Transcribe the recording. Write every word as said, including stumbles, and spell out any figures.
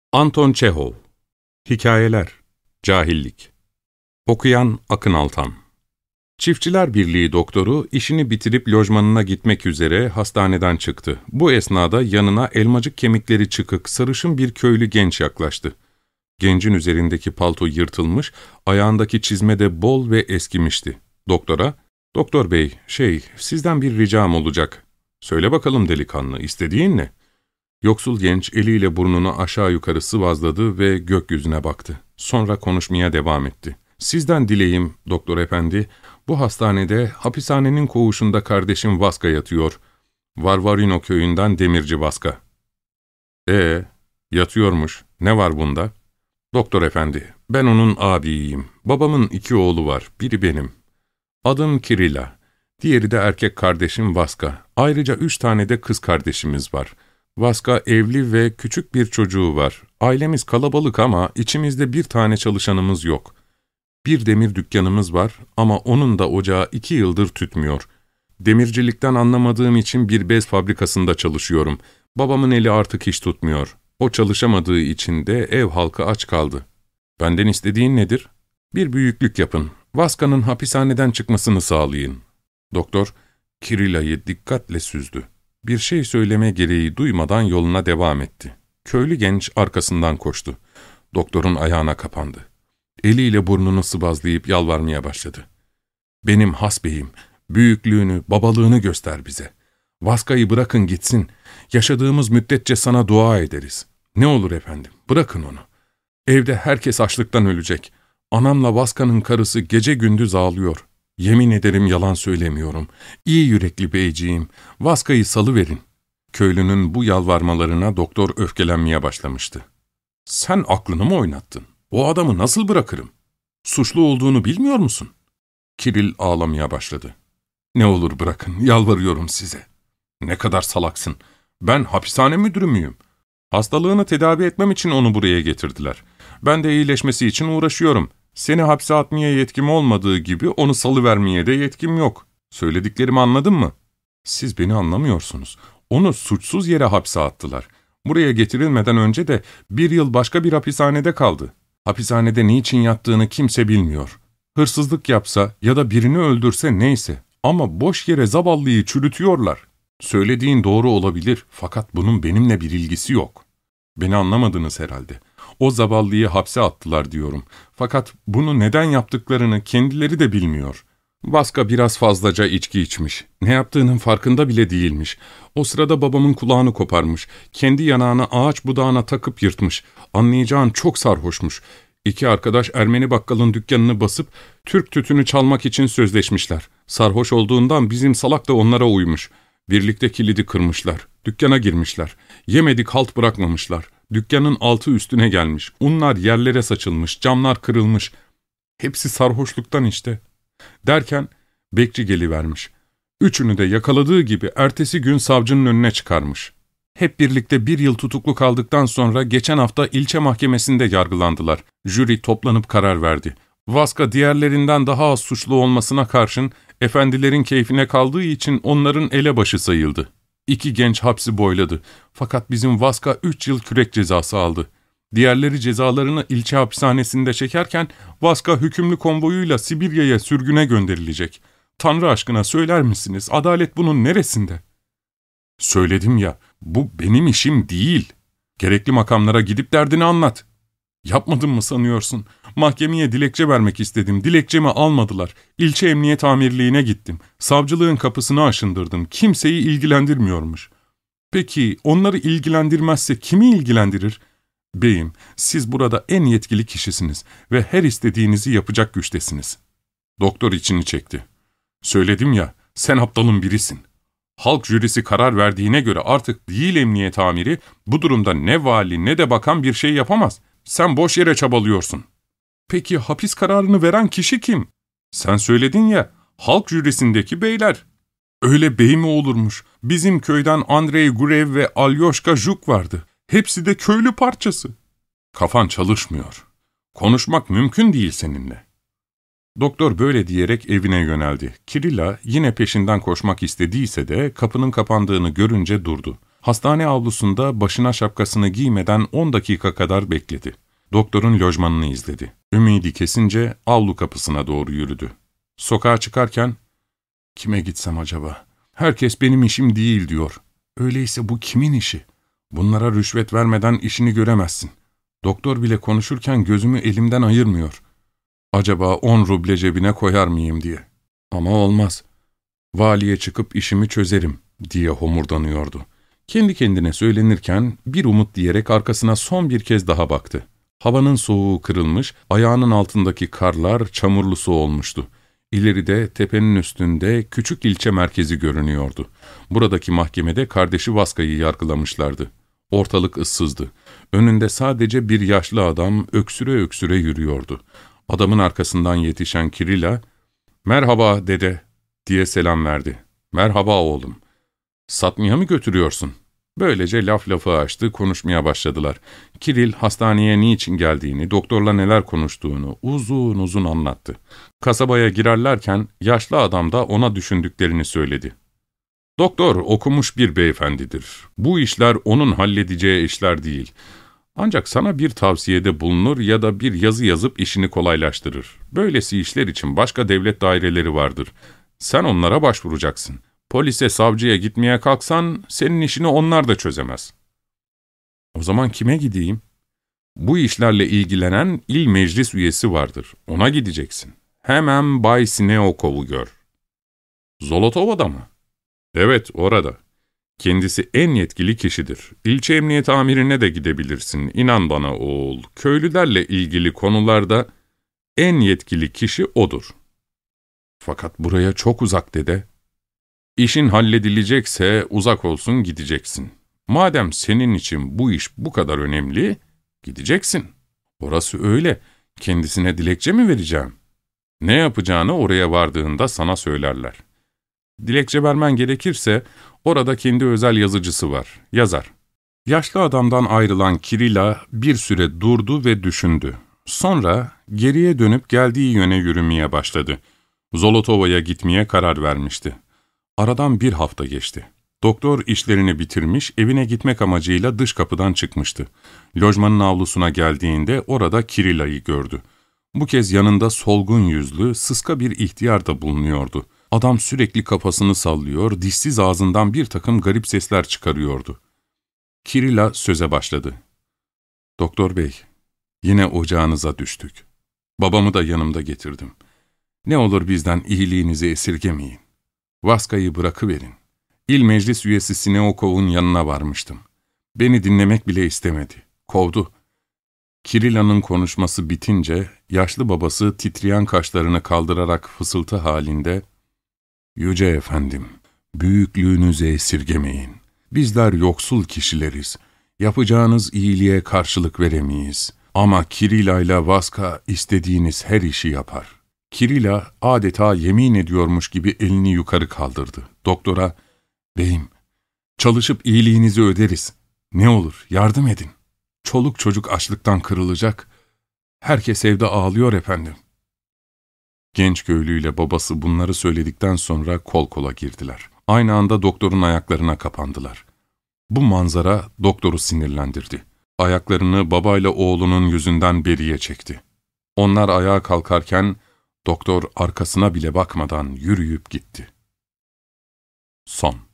Anton Çehov. Hikayeler. Cahillik. Okuyan Akın Altan. Çiftçiler Birliği doktoru işini bitirip lojmanına gitmek üzere hastaneden çıktı. Bu esnada yanına elmacık kemikleri çıkık, sarışın bir köylü genç yaklaştı. Gencin üzerindeki palto yırtılmış, ayağındaki çizme de bol ve eskimişti. Doktora, ''Doktor bey, şey, sizden bir ricam olacak. Söyle bakalım delikanlı, istediğin ne?'' Yoksul genç eliyle burnunu aşağı yukarı sıvazladı ve gökyüzüne baktı. Sonra konuşmaya devam etti. ''Sizden dileğim, doktor efendi, bu hastanede hapishanenin koğuşunda kardeşim Vaska yatıyor. Varvarino köyünden demirci Vaska.'' ''Ee, yatıyormuş. Ne var bunda?'' ''Doktor efendi, ben onun ağabeyiyim. Babamın iki oğlu var, biri benim. Adım Kirila, diğeri de erkek kardeşim Vaska. Ayrıca üç tane de kız kardeşimiz var. Vaska evli ve küçük bir çocuğu var. Ailemiz kalabalık ama içimizde bir tane çalışanımız yok. Bir demir dükkanımız var ama onun da ocağı iki yıldır tütmüyor. Demircilikten anlamadığım için bir bez fabrikasında çalışıyorum. Babamın eli artık hiç tutmuyor. O çalışamadığı için de ev halkı aç kaldı. Benden istediğin nedir? Bir büyüklük yapın. Vaska'nın hapishaneden çıkmasını sağlayın. Doktor, Kirila'yı dikkatle süzdü. Bir şey söyleme gereği duymadan yoluna devam etti. Köylü genç arkasından koştu. Doktorun ayağına kapandı. Eliyle burnunu sıvazlayıp yalvarmaya başladı. ''Benim has beyim, büyüklüğünü, babalığını göster bize. Vaska'yı bırakın gitsin. Yaşadığımız müddetçe sana dua ederiz. Ne olur efendim, bırakın onu. Evde herkes açlıktan ölecek. Anamla Vaska'nın karısı gece gündüz ağlıyor. Yemin ederim yalan söylemiyorum. İyi yürekli beyciğim, Vaska'yı salıverin.'' Köylünün bu yalvarmalarına doktor öfkelenmeye başlamıştı. ''Sen aklını mı oynattın? O adamı nasıl bırakırım? Suçlu olduğunu bilmiyor musun?'' Kiril ağlamaya başladı. ''Ne olur bırakın, yalvarıyorum size. Ne kadar salaksın. Ben hapishane müdürü müyüm? Hastalığını tedavi etmem için onu buraya getirdiler. Ben de iyileşmesi için uğraşıyorum. Seni hapse atmaya yetkim olmadığı gibi onu salıvermeye de yetkim yok. Söylediklerimi anladın mı? Siz beni anlamıyorsunuz. Onu suçsuz yere hapse attılar. Buraya getirilmeden önce de bir yıl başka bir hapishanede kaldı. Hapishanede niçin yattığını kimse bilmiyor. Hırsızlık yapsa ya da birini öldürse neyse ama boş yere zavallıyı çürütüyorlar. Söylediğin doğru olabilir fakat bunun benimle bir ilgisi yok. Beni anlamadınız herhalde. O zavallıyı hapse attılar diyorum. Fakat bunu neden yaptıklarını kendileri de bilmiyor. Vaska biraz fazlaca içki içmiş. Ne yaptığının farkında bile değilmiş. O sırada babamın kulağını koparmış. Kendi yanağını ağaç budağına takıp yırtmış. Anlayacağın çok sarhoşmuş. İki arkadaş Ermeni bakkalın dükkanını basıp Türk tütünü çalmak için sözleşmişler. Sarhoş olduğundan bizim salak da onlara uymuş. Birlikte kilidi kırmışlar. Dükkana girmişler. Yemedik halt bırakmamışlar. Dükkanın altı üstüne gelmiş. Unlar yerlere saçılmış. Camlar kırılmış. Hepsi sarhoşluktan işte. Derken bekçi gelivermiş. Üçünü de yakaladığı gibi ertesi gün savcının önüne çıkarmış. Hep birlikte bir yıl tutuklu kaldıktan sonra geçen hafta ilçe mahkemesinde yargılandılar. Jüri toplanıp karar verdi. Vaska diğerlerinden daha az suçlu olmasına karşın efendilerin keyfine kaldığı için onların elebaşı sayıldı. İki genç hapsi boyladı. Fakat bizim Vaska üç yıl kürek cezası aldı. Diğerleri cezalarını ilçe hapishanesinde çekerken Vaska hükümlü konvoyuyla Sibirya'ya sürgüne gönderilecek. Tanrı aşkına söyler misiniz? Adalet bunun neresinde? Söyledim ya, bu benim işim değil. Gerekli makamlara gidip derdini anlat. Yapmadın mı sanıyorsun? Mahkemeye dilekçe vermek istedim. Dilekçemi almadılar. İlçe emniyet amirliğine gittim. Savcılığın kapısını aşındırdım. Kimseyi ilgilendirmiyormuş. Peki onları ilgilendirmezse kimi ilgilendirir? Beyim, siz burada en yetkili kişisiniz ve her istediğinizi yapacak güçtesiniz. Doktor içini çekti. Söyledim ya, sen aptalın birisin. Halk jürisi karar verdiğine göre artık değil emniyet amiri, bu durumda ne vali ne de bakan bir şey yapamaz. Sen boş yere çabalıyorsun. Peki hapis kararını veren kişi kim? Sen söyledin ya, halk jürisindeki beyler. Öyle bey mi olurmuş? Bizim köyden Andrei Gurev ve Alyoshka Juk vardı. Hepsi de köylü parçası. Kafan çalışmıyor. Konuşmak mümkün değil seninle. Doktor böyle diyerek evine yöneldi. Kirila yine peşinden koşmak istediyse de kapının kapandığını görünce durdu. Hastane avlusunda başına şapkasını giymeden on dakika kadar bekledi. Doktorun lojmanını izledi. Ümidi kesince avlu kapısına doğru yürüdü. Sokağa çıkarken, ''Kime gitsem acaba? Herkes benim işim değil diyor. Öyleyse bu kimin işi? Bunlara rüşvet vermeden işini göremezsin. Doktor bile konuşurken gözümü elimden ayırmıyor. Acaba on ruble cebine koyar mıyım diye. Ama olmaz. Valiye çıkıp işimi çözerim diye homurdanıyordu. Kendi kendine söylenirken bir umut diyerek arkasına son bir kez daha baktı. Havanın soğuğu kırılmış, ayağının altındaki karlar çamurlu su olmuştu. İleride tepenin üstünde küçük ilçe merkezi görünüyordu. Buradaki mahkemede kardeşi Vaska'yı yargılamışlardı. Ortalık ıssızdı. Önünde sadece bir yaşlı adam öksüre öksüre yürüyordu. Adamın arkasından yetişen Kirila, ''Merhaba dede'' diye selam verdi. ''Merhaba oğlum. Satmaya mı götürüyorsun?'' Böylece laf lafı açtı, konuşmaya başladılar. Kiril, hastaneye niçin geldiğini, doktorla neler konuştuğunu uzun uzun anlattı. Kasabaya girerlerken yaşlı adam da ona düşündüklerini söyledi. ''Doktor okumuş bir beyefendidir. Bu işler onun halledeceği işler değil. Ancak sana bir tavsiyede bulunur ya da bir yazı yazıp işini kolaylaştırır. Böylesi işler için başka devlet daireleri vardır. Sen onlara başvuracaksın. Polise, savcıya gitmeye kalksan senin işini onlar da çözemez.'' ''O zaman kime gideyim?'' ''Bu işlerle ilgilenen il meclis üyesi vardır. Ona gideceksin. Hemen Bay Sineokov'u gör.'' ''Zolotova'da mı?'' ''Evet, orada. Kendisi en yetkili kişidir. İlçe emniyet amirine de gidebilirsin. İnan bana oğul, köylülerle ilgili konularda en yetkili kişi odur.'' ''Fakat buraya çok uzak dede.'' ''İşin halledilecekse uzak olsun gideceksin. Madem senin için bu iş bu kadar önemli, gideceksin. Orası öyle. Kendisine dilekçe mi vereceğim? Ne yapacağını oraya vardığında sana söylerler. Dilekçe vermen gerekirse orada kendi özel yazıcısı var, yazar.'' Yaşlı adamdan ayrılan Kirila bir süre durdu ve düşündü. Sonra geriye dönüp geldiği yöne yürümeye başladı. Zolotova'ya gitmeye karar vermişti. Aradan bir hafta geçti. Doktor işlerini bitirmiş, evine gitmek amacıyla dış kapıdan çıkmıştı. Lojmanın avlusuna geldiğinde orada Kirila'yı gördü. Bu kez yanında solgun yüzlü, sıska bir ihtiyar da bulunuyordu. Adam sürekli kafasını sallıyor, dişsiz ağzından bir takım garip sesler çıkarıyordu. Kirila söze başladı. ''Doktor bey, yine ocağınıza düştük. Babamı da yanımda getirdim. Ne olur bizden iyiliğinizi esirgemeyin. Vaska'yı bırakıverin. İl meclis üyesi Sineokov'un yanına varmıştım. Beni dinlemek bile istemedi. Kovdu.'' Kirila'nın konuşması bitince, yaşlı babası titreyen kaşlarını kaldırarak fısıltı halinde, ''Yüce efendim, büyüklüğünüzü esirgemeyin. Bizler yoksul kişileriz. Yapacağınız iyiliğe karşılık veremeyiz. Ama Kirila ile Vaska istediğiniz her işi yapar.'' Kirila adeta yemin ediyormuş gibi elini yukarı kaldırdı. Doktora, ''Beyim, çalışıp iyiliğinizi öderiz. Ne olur yardım edin. Çoluk çocuk açlıktan kırılacak. Herkes evde ağlıyor efendim.'' Genç köylüyle babası bunları söyledikten sonra kol kola girdiler. Aynı anda doktorun ayaklarına kapandılar. Bu manzara doktoru sinirlendirdi. Ayaklarını babayla oğlunun yüzünden beriye çekti. Onlar ayağa kalkarken doktor arkasına bile bakmadan yürüyüp gitti. Son.